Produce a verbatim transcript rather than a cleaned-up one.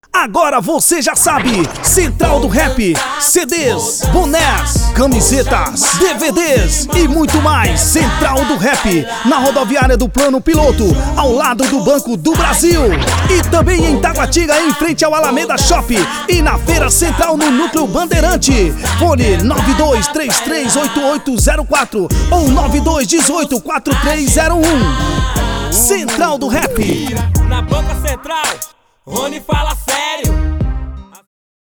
Agora você já sabe, Central do Rap, C Ds, bonés, camisetas, D V Ds e muito mais. Central do Rap, na rodoviária do Plano Piloto, ao lado do Banco do Brasil. E também em Taguatinga, em frente ao Alameda Shop. E na Feira Central, no Núcleo Bandeirante. Fone nove dois três três oito oito zero quatro ou nove dois um oito quatro três zero um. Central do Rap. Na Banca Central, Rony fala sério.